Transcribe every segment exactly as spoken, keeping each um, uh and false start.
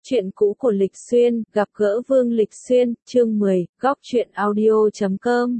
Chuyện cũ của Lịch Xuyên, gặp gỡ Vương Lịch Xuyên, chương mười, góc truyện audio chấm com.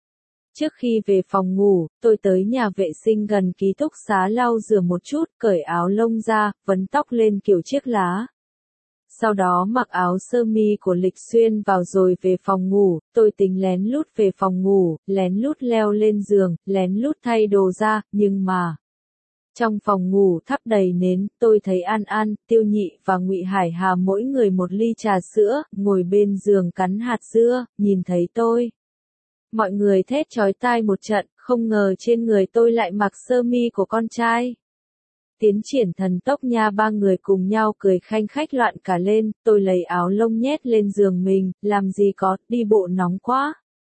Trước khi về phòng ngủ, tôi tới nhà vệ sinh gần ký túc xá lau rửa một chút, cởi áo lông ra, vấn tóc lên kiểu chiếc lá. Sau đó mặc áo sơ mi của Lịch Xuyên vào rồi về phòng ngủ, tôi tính lén lút về phòng ngủ, lén lút leo lên giường, lén lút thay đồ ra, nhưng mà... Trong phòng ngủ thắp đầy nến, tôi thấy An An, Tiêu Nhị và Ngụy Hải Hà mỗi người một ly trà sữa, ngồi bên giường cắn hạt dưa, nhìn thấy tôi. Mọi người thét chói tai một trận, không ngờ trên người tôi lại mặc sơ mi của con trai. Tiến triển thần tốc nha, ba người cùng nhau cười khanh khách loạn cả lên, tôi lấy áo lông nhét lên giường mình, làm gì có, đi bộ nóng quá.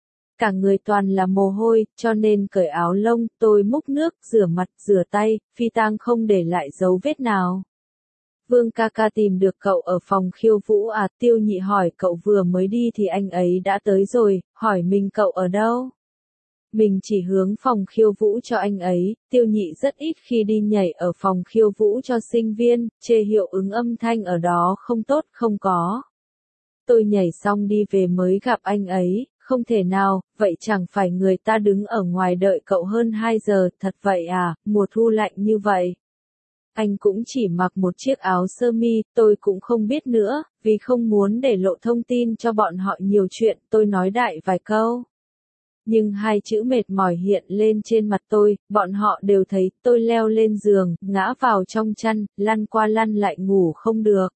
Cả người toàn là mồ hôi, cho nên cởi áo lông, tôi múc nước, rửa mặt, rửa tay, phi tang không để lại dấu vết nào. Vương ca ca tìm được cậu ở phòng khiêu vũ à? Tiêu Nhị hỏi. Cậu vừa mới đi thì anh ấy đã tới rồi, hỏi mình cậu ở đâu. Mình chỉ hướng phòng khiêu vũ cho anh ấy. Tiêu Nhị rất ít khi đi nhảy ở phòng khiêu vũ cho sinh viên, chê hiệu ứng âm thanh ở đó không tốt, không có. Tôi nhảy xong đi về mới gặp anh ấy. Không thể nào, vậy chẳng phải người ta đứng ở ngoài đợi cậu hơn hai giờ, thật vậy à, mùa thu lạnh như vậy. Anh cũng chỉ mặc một chiếc áo sơ mi, tôi cũng không biết nữa, vì không muốn để lộ thông tin cho bọn họ nhiều chuyện, tôi nói đại vài câu. Nhưng hai chữ mệt mỏi hiện lên trên mặt tôi, bọn họ đều thấy, tôi leo lên giường, ngã vào trong chăn, lăn qua lăn lại ngủ không được.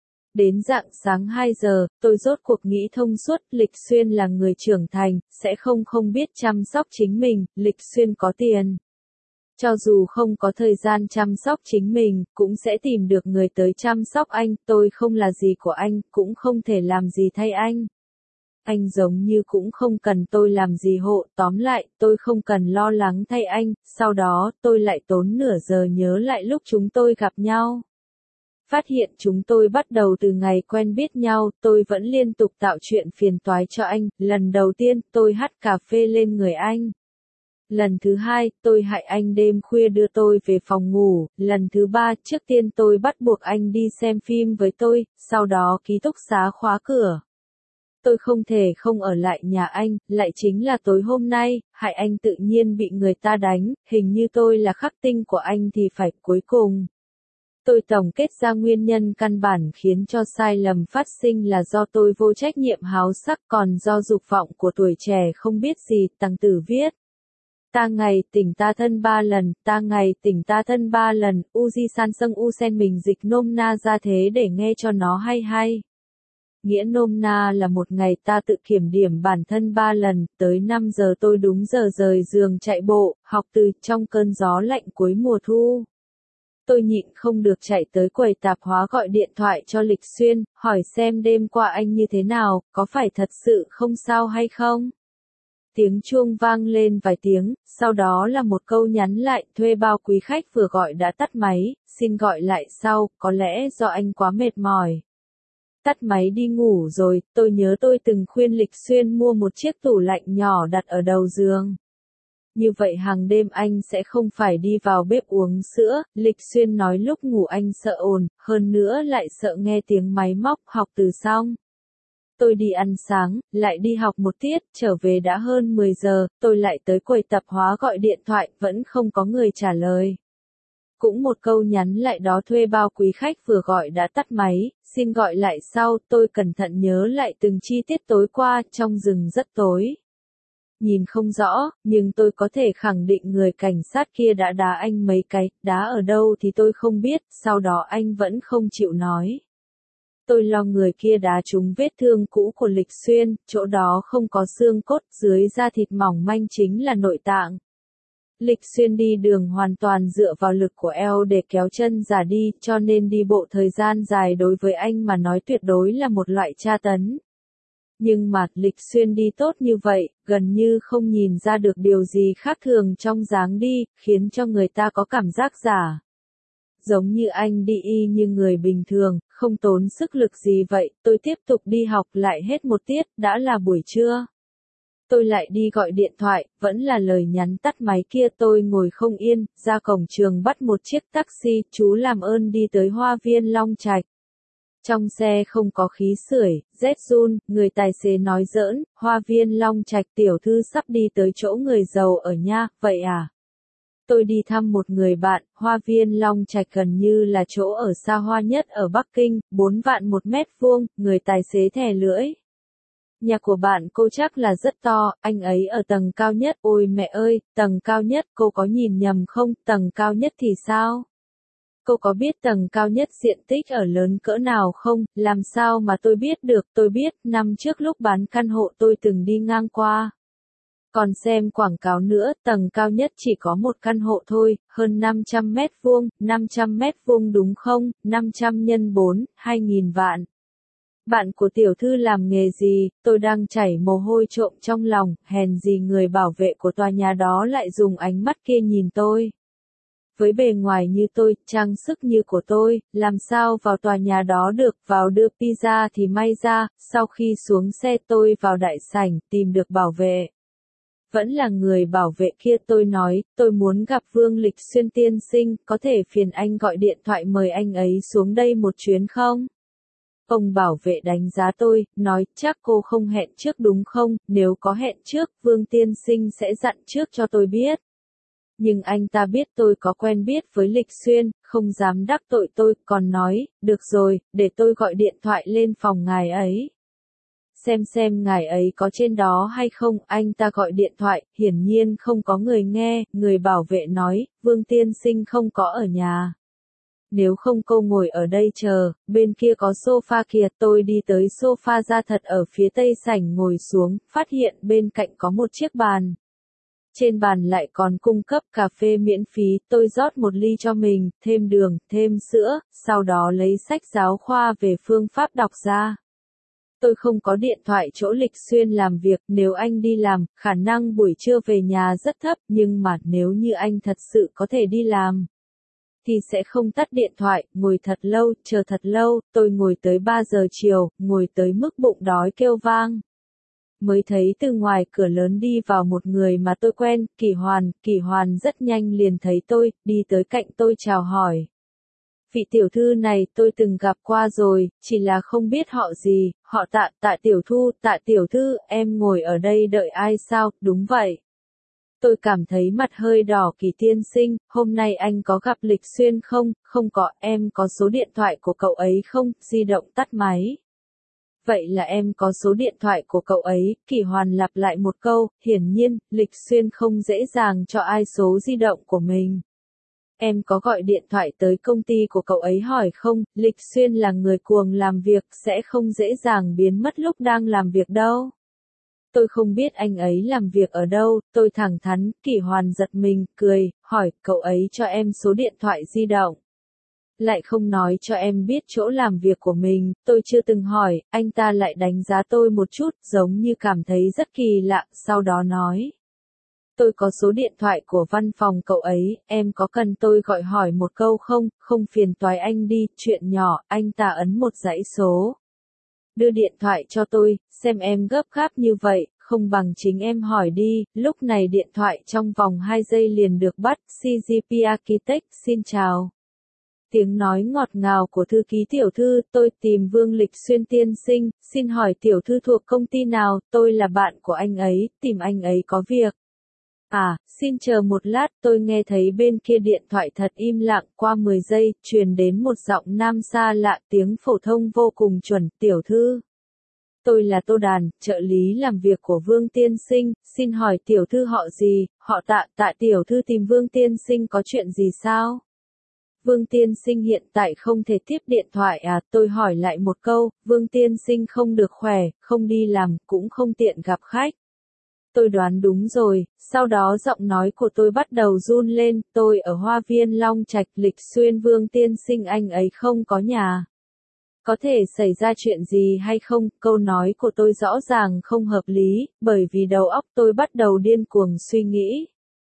Đến rạng sáng hai giờ, tôi rốt cuộc nghĩ thông suốt, Lịch Xuyên là người trưởng thành, sẽ không không biết chăm sóc chính mình, Lịch Xuyên có tiền. Cho dù không có thời gian chăm sóc chính mình, cũng sẽ tìm được người tới chăm sóc anh, tôi không là gì của anh, cũng không thể làm gì thay anh. Anh giống như cũng không cần tôi làm gì hộ, tóm lại, tôi không cần lo lắng thay anh, sau đó, tôi lại tốn nửa giờ nhớ lại lúc chúng tôi gặp nhau. Phát hiện chúng tôi bắt đầu từ ngày quen biết nhau, tôi vẫn liên tục tạo chuyện phiền toái cho anh, lần đầu tiên, tôi hắt cà phê lên người anh. Lần thứ hai, tôi hại anh đêm khuya đưa tôi về phòng ngủ, lần thứ ba, trước tiên tôi bắt buộc anh đi xem phim với tôi, sau đó ký túc xá khóa cửa. Tôi không thể không ở lại nhà anh, lại chính là tối hôm nay, hại anh tự nhiên bị người ta đánh, hình như tôi là khắc tinh của anh thì phải cuối cùng. Tôi tổng kết ra nguyên nhân căn bản khiến cho sai lầm phát sinh là do tôi vô trách nhiệm háo sắc, còn do dục vọng của tuổi trẻ không biết gì. Tăng Tử viết. Ta ngày tỉnh ta thân ba lần, ta ngày tỉnh ta thân ba lần, Uji san sâng u sen mình dịch nôm na ra thế để nghe cho nó hay hay. Nghĩa nôm na là một ngày ta tự kiểm điểm bản thân ba lần, tới năm giờ tôi đúng giờ rời giường chạy bộ, học từ trong cơn gió lạnh cuối mùa thu. Tôi nhịn không được chạy tới quầy tạp hóa gọi điện thoại cho Lịch Xuyên, hỏi xem đêm qua anh như thế nào, có phải thật sự không sao hay không? Tiếng chuông vang lên vài tiếng, sau đó là một câu nhắn lại, thuê bao quý khách vừa gọi đã tắt máy, xin gọi lại sau, có lẽ do anh quá mệt mỏi. Tắt máy đi ngủ rồi, tôi nhớ tôi từng khuyên Lịch Xuyên mua một chiếc tủ lạnh nhỏ đặt ở đầu giường. Như vậy hàng đêm anh sẽ không phải đi vào bếp uống sữa, Lịch Xuyên nói lúc ngủ anh sợ ồn, hơn nữa lại sợ nghe tiếng máy móc, học từ xong. Tôi đi ăn sáng, lại đi học một tiết, trở về đã hơn mười giờ, tôi lại tới quầy tạp hóa gọi điện thoại, vẫn không có người trả lời. Cũng một câu nhắn lại đó, thuê bao quý khách vừa gọi đã tắt máy, xin gọi lại sau, tôi cẩn thận nhớ lại từng chi tiết tối qua, trong rừng rất tối. Nhìn không rõ, nhưng tôi có thể khẳng định người cảnh sát kia đã đá anh mấy cái, đá ở đâu thì tôi không biết, sau đó anh vẫn không chịu nói. Tôi lo người kia đá trúng vết thương cũ của Lịch Xuyên, chỗ đó không có xương cốt, dưới da thịt mỏng manh chính là nội tạng. Lịch Xuyên đi đường hoàn toàn dựa vào lực của eo để kéo chân giả đi, cho nên đi bộ thời gian dài đối với anh mà nói tuyệt đối là một loại tra tấn. Nhưng mà, Lịch Xuyên đi tốt như vậy, gần như không nhìn ra được điều gì khác thường trong dáng đi, khiến cho người ta có cảm giác giả. Giống như anh đi y như người bình thường, không tốn sức lực gì vậy, tôi tiếp tục đi học lại hết một tiết, đã là buổi trưa. Tôi lại đi gọi điện thoại, vẫn là lời nhắn tắt máy kia, tôi ngồi không yên, ra cổng trường bắt một chiếc taxi, chú làm ơn đi tới Hoa viên Long Trạch. Trong xe không có khí sưởi, rét run, người tài xế nói giỡn, Hoa viên Long Trạch tiểu thư sắp đi tới chỗ người giàu ở nha, vậy à? Tôi đi thăm một người bạn, Hoa viên Long Trạch gần như là chỗ ở xa hoa nhất ở Bắc Kinh, bốn vạn một mét vuông, người tài xế thè lưỡi. Nhà của bạn cô chắc là rất to, anh ấy ở tầng cao nhất, ôi mẹ ơi, tầng cao nhất, cô có nhìn nhầm không, tầng cao nhất thì sao? Cô có biết tầng cao nhất diện tích ở lớn cỡ nào không, làm sao mà tôi biết được, tôi biết, năm trước lúc bán căn hộ tôi từng đi ngang qua. Còn xem quảng cáo nữa, tầng cao nhất chỉ có một căn hộ thôi, hơn năm trăm mét vuông, năm trăm mét vuông đúng không, năm trăm nhân bốn, hai nghìn vạn. Bạn của tiểu thư làm nghề gì, tôi đang chảy mồ hôi trộm trong lòng, hèn gì người bảo vệ của tòa nhà đó lại dùng ánh mắt kia nhìn tôi. Với bề ngoài như tôi, trang sức như của tôi, làm sao vào tòa nhà đó được, vào đưa pizza thì may ra, sau khi xuống xe tôi vào đại sảnh, tìm được bảo vệ. Vẫn là người bảo vệ kia tôi nói, tôi muốn gặp Vương Lịch Xuyên tiên sinh, có thể phiền anh gọi điện thoại mời anh ấy xuống đây một chuyến không? Ông bảo vệ đánh giá tôi, nói, chắc cô không hẹn trước đúng không, nếu có hẹn trước, Vương tiên sinh sẽ dặn trước cho tôi biết. Nhưng anh ta biết tôi có quen biết với Lịch Xuyên, không dám đắc tội tôi, còn nói, được rồi, để tôi gọi điện thoại lên phòng ngài ấy. Xem xem ngài ấy có trên đó hay không, anh ta gọi điện thoại, hiển nhiên không có người nghe, người bảo vệ nói, Vương tiên sinh không có ở nhà. Nếu không cô ngồi ở đây chờ, bên kia có sofa kìa, tôi đi tới sofa ra thật ở phía tây sảnh ngồi xuống, phát hiện bên cạnh có một chiếc bàn. Trên bàn lại còn cung cấp cà phê miễn phí, tôi rót một ly cho mình, thêm đường, thêm sữa, sau đó lấy sách giáo khoa về phương pháp đọc ra. Tôi không có điện thoại chỗ Lịch Xuyên làm việc, nếu anh đi làm, khả năng buổi trưa về nhà rất thấp, nhưng mà nếu như anh thật sự có thể đi làm, thì sẽ không tắt điện thoại, ngồi thật lâu, chờ thật lâu, tôi ngồi tới ba giờ chiều, ngồi tới mức bụng đói kêu vang. Mới thấy từ ngoài cửa lớn đi vào một người mà tôi quen, Kỳ Hoàn, Kỳ Hoàn rất nhanh liền thấy tôi, đi tới cạnh tôi chào hỏi. Vị tiểu thư này tôi từng gặp qua rồi, chỉ là không biết họ gì, họ Tạ, Tạ tiểu thư, Tạ tiểu thư, em ngồi ở đây đợi ai sao, đúng vậy. Tôi cảm thấy mặt hơi đỏ, Kỳ tiên sinh, hôm nay anh có gặp Lịch Xuyên không, không có, em có số điện thoại của cậu ấy không, di động tắt máy. Vậy là em có số điện thoại của cậu ấy, Kỳ Hoàn lặp lại một câu, hiển nhiên, Lịch Xuyên không dễ dàng cho ai số di động của mình. Em có gọi điện thoại tới công ty của cậu ấy hỏi không, Lịch Xuyên là người cuồng làm việc, sẽ không dễ dàng biến mất lúc đang làm việc đâu. Tôi không biết anh ấy làm việc ở đâu, tôi thẳng thắn, Kỳ Hoàn giật mình, cười, hỏi, cậu ấy cho em số điện thoại di động. Lại không nói cho em biết chỗ làm việc của mình, tôi chưa từng hỏi, anh ta lại đánh giá tôi một chút, giống như cảm thấy rất kỳ lạ, sau đó nói. Tôi có số điện thoại của văn phòng cậu ấy, em có cần tôi gọi hỏi một câu không, không phiền toái anh đi, chuyện nhỏ, anh ta ấn một dãy số. Đưa điện thoại cho tôi, xem em gấp gáp như vậy, không bằng chính em hỏi đi, lúc này điện thoại trong vòng hai giây liền được bắt, xê giê pê Architect, xin chào. Tiếng nói ngọt ngào của thư ký tiểu thư, tôi tìm Vương Lịch Xuyên tiên sinh, xin hỏi tiểu thư thuộc công ty nào, tôi là bạn của anh ấy, tìm anh ấy có việc. À, xin chờ một lát, tôi nghe thấy bên kia điện thoại thật im lặng, qua mười giây, truyền đến một giọng nam xa lạ, tiếng phổ thông vô cùng chuẩn, tiểu thư. Tôi là Tô Đàn, trợ lý làm việc của Vương tiên sinh, xin hỏi tiểu thư họ gì, họ Tạ, Tạ tiểu thư tìm Vương tiên sinh có chuyện gì sao? Vương tiên sinh hiện tại không thể tiếp điện thoại à, tôi hỏi lại một câu, Vương tiên sinh không được khỏe, không đi làm, cũng không tiện gặp khách. Tôi đoán đúng rồi, sau đó giọng nói của tôi bắt đầu run lên, tôi ở Hoa viên Long Trạch, Lịch Xuyên, Vương tiên sinh anh ấy không có nhà. Có thể xảy ra chuyện gì hay không, câu nói của tôi rõ ràng không hợp lý, bởi vì đầu óc tôi bắt đầu điên cuồng suy nghĩ.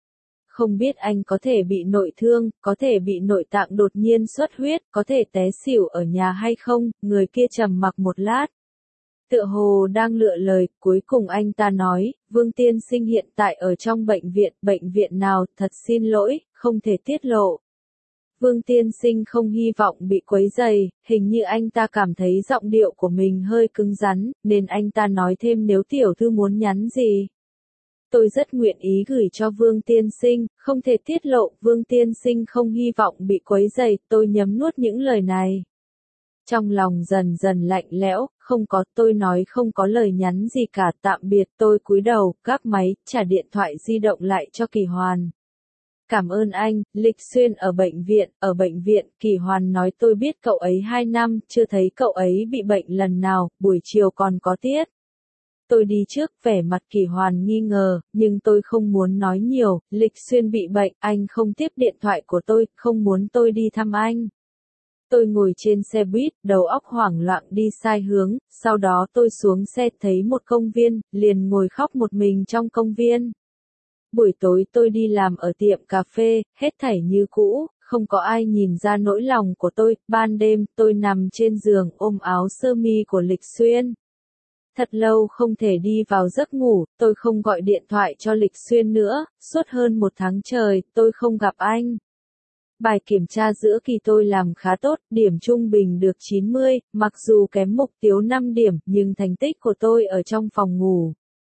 Không biết anh có thể bị nội thương, có thể bị nội tạng đột nhiên xuất huyết, có thể té xỉu ở nhà hay không, người kia trầm mặc một lát. Tựa hồ đang lựa lời, cuối cùng anh ta nói, Vương tiên sinh hiện tại ở trong bệnh viện, bệnh viện nào, thật xin lỗi, không thể tiết lộ. Vương tiên sinh không hy vọng bị quấy rầy, hình như anh ta cảm thấy giọng điệu của mình hơi cứng rắn, nên anh ta nói thêm nếu tiểu thư muốn nhắn gì. Tôi rất nguyện ý gửi cho Vương tiên sinh, không thể tiết lộ, Vương tiên sinh không hy vọng bị quấy rầy, tôi nhấm nuốt những lời này. Trong lòng dần dần lạnh lẽo, không có, tôi nói không có lời nhắn gì cả, tạm biệt, tôi cúi đầu, gác máy, trả điện thoại di động lại cho Kỳ Hoàn. Cảm ơn anh, Lịch Xuyên ở bệnh viện, ở bệnh viện, Kỳ Hoàn nói tôi biết cậu ấy hai năm, chưa thấy cậu ấy bị bệnh lần nào, buổi chiều còn có tiết. Tôi đi trước, vẻ mặt Kỳ Hoàn nghi ngờ, nhưng tôi không muốn nói nhiều, Lịch Xuyên bị bệnh, anh không tiếp điện thoại của tôi, không muốn tôi đi thăm anh. Tôi ngồi trên xe buýt, đầu óc hoảng loạn đi sai hướng, sau đó tôi xuống xe thấy một công viên, liền ngồi khóc một mình trong công viên. Buổi tối tôi đi làm ở tiệm cà phê, hết thảy như cũ, không có ai nhìn ra nỗi lòng của tôi, ban đêm tôi nằm trên giường ôm áo sơ mi của Lịch Xuyên. Thật lâu không thể đi vào giấc ngủ, tôi không gọi điện thoại cho Lịch Xuyên nữa, suốt hơn một tháng trời, tôi không gặp anh. Bài kiểm tra giữa kỳ tôi làm khá tốt, điểm trung bình được chín mươi, mặc dù kém mục tiêu năm điểm, nhưng thành tích của tôi ở trong phòng ngủ.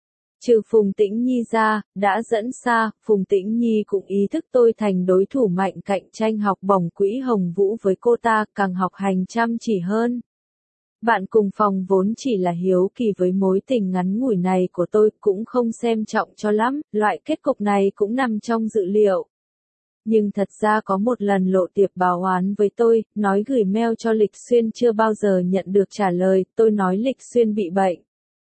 Trừ Phùng Tĩnh Nhi ra, đã dẫn xa, Phùng Tĩnh Nhi cũng ý thức tôi thành đối thủ mạnh cạnh tranh học bổng quỹ Hồng Vũ với cô ta, càng học hành chăm chỉ hơn. Bạn cùng phòng vốn chỉ là hiếu kỳ với mối tình ngắn ngủi này của tôi, cũng không xem trọng cho lắm, loại kết cục này cũng nằm trong dự liệu. Nhưng thật ra có một lần Lộ Tiệp báo oán với tôi, nói gửi mail cho Lịch Xuyên chưa bao giờ nhận được trả lời, tôi nói Lịch Xuyên bị bệnh.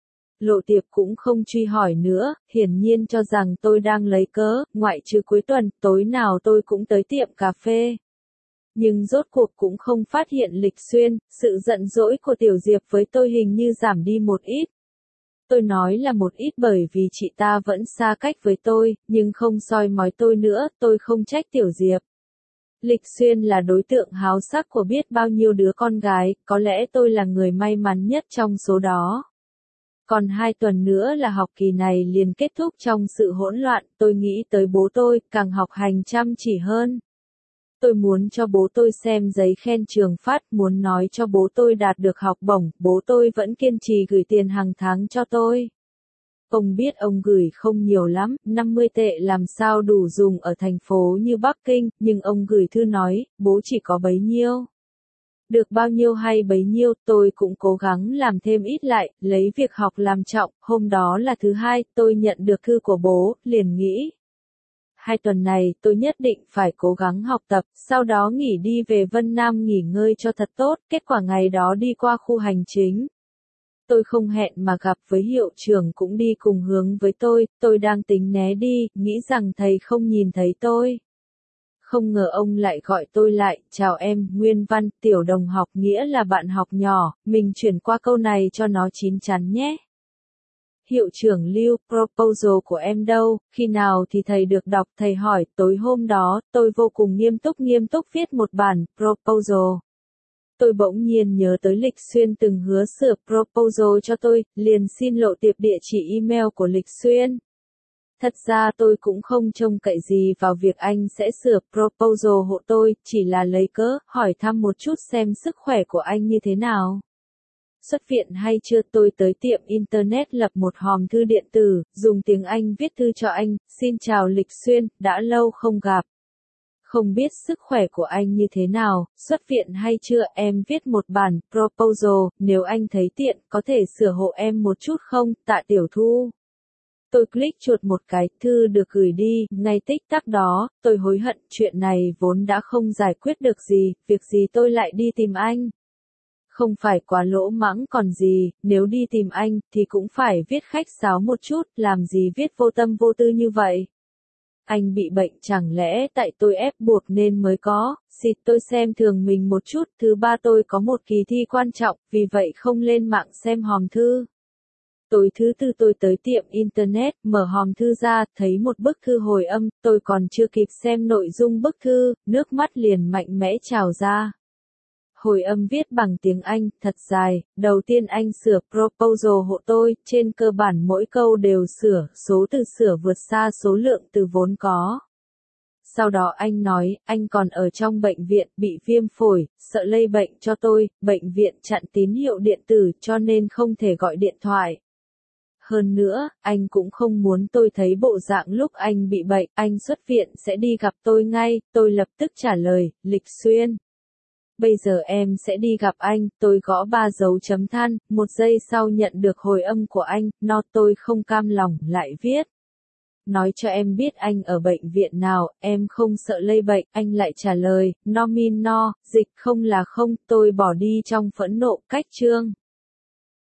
Lộ Tiệp cũng không truy hỏi nữa, hiển nhiên cho rằng tôi đang lấy cớ, ngoại trừ cuối tuần, tối nào tôi cũng tới tiệm cà phê. Nhưng rốt cuộc cũng không phát hiện Lịch Xuyên, sự giận dỗi của Tiểu Diệp với tôi hình như giảm đi một ít. Tôi nói là một ít bởi vì chị ta vẫn xa cách với tôi, nhưng không soi mói tôi nữa, tôi không trách Tiểu Diệp. Lịch Xuyên là đối tượng háo sắc của biết bao nhiêu đứa con gái, có lẽ tôi là người may mắn nhất trong số đó. Còn hai tuần nữa là học kỳ này liền kết thúc trong sự hỗn loạn, tôi nghĩ tới bố tôi, càng học hành chăm chỉ hơn. Tôi muốn cho bố tôi xem giấy khen trường phát, muốn nói cho bố tôi đạt được học bổng, bố tôi vẫn kiên trì gửi tiền hàng tháng cho tôi. Ông biết ông gửi không nhiều lắm, năm mươi tệ làm sao đủ dùng ở thành phố như Bắc Kinh, nhưng ông gửi thư nói, bố chỉ có bấy nhiêu. Được bao nhiêu hay bấy nhiêu, tôi cũng cố gắng làm thêm ít lại, lấy việc học làm trọng, hôm đó là thứ hai, tôi nhận được thư của bố, liền nghĩ. Hai tuần này tôi nhất định phải cố gắng học tập, sau đó nghỉ đi về Vân Nam nghỉ ngơi cho thật tốt, kết quả ngày đó đi qua khu hành chính. Tôi không hẹn mà gặp với hiệu trưởng cũng đi cùng hướng với tôi, tôi đang tính né đi, nghĩ rằng thầy không nhìn thấy tôi. Không ngờ ông lại gọi tôi lại, chào em, Nguyên Văn, tiểu đồng học nghĩa là bạn học nhỏ, mình chuyển qua câu này cho nó chín chắn nhé. Hiệu trưởng Lưu, proposal của em đâu, khi nào thì thầy được đọc, thầy hỏi, tối hôm đó, tôi vô cùng nghiêm túc nghiêm túc viết một bản, proposal. Tôi bỗng nhiên nhớ tới Lịch Xuyên từng hứa sửa proposal cho tôi, liền xin Lộ Tiệp địa chỉ email của Lịch Xuyên. Thật ra tôi cũng không trông cậy gì vào việc anh sẽ sửa proposal hộ tôi, chỉ là lấy cớ, hỏi thăm một chút xem sức khỏe của anh như thế nào. Xuất viện hay chưa, tôi tới tiệm Internet lập một hòm thư điện tử, dùng tiếng Anh viết thư cho anh, xin chào Lịch Xuyên, đã lâu không gặp. Không biết sức khỏe của anh như thế nào, xuất viện hay chưa, em viết một bản proposal, nếu anh thấy tiện, có thể sửa hộ em một chút không, Tạ Tiểu Thu. Tôi click chuột một cái, thư được gửi đi, ngay tích tắc đó, tôi hối hận, chuyện này vốn đã không giải quyết được gì, việc gì tôi lại đi tìm anh. Không phải quá lỗ mãng còn gì, nếu đi tìm anh, thì cũng phải viết khách sáo một chút, làm gì viết vô tâm vô tư như vậy. Anh bị bệnh chẳng lẽ tại tôi ép buộc nên mới có, xịt tôi xem thường mình một chút, thứ ba tôi có một kỳ thi quan trọng, vì vậy không lên mạng xem hòm thư. Tối thứ tư tôi tới tiệm Internet, mở hòm thư ra, thấy một bức thư hồi âm, tôi còn chưa kịp xem nội dung bức thư, nước mắt liền mạnh mẽ trào ra. Hồi âm viết bằng tiếng Anh, thật dài, đầu tiên anh sửa proposal hộ tôi, trên cơ bản mỗi câu đều sửa, số từ sửa vượt xa số lượng từ vốn có. Sau đó anh nói, anh còn ở trong bệnh viện, bị viêm phổi, sợ lây bệnh cho tôi, bệnh viện chặn tín hiệu điện tử cho nên không thể gọi điện thoại. Hơn nữa, anh cũng không muốn tôi thấy bộ dạng lúc anh bị bệnh, anh xuất viện sẽ đi gặp tôi ngay, tôi lập tức trả lời, Lịch Xuyên. Bây giờ em sẽ đi gặp anh, tôi gõ ba dấu chấm than, một giây sau nhận được hồi âm của anh, no tôi không cam lòng, lại viết. Nói cho em biết anh ở bệnh viện nào, em không sợ lây bệnh, anh lại trả lời, no min no, dịch không là không, tôi bỏ đi trong phẫn nộ, cách chương.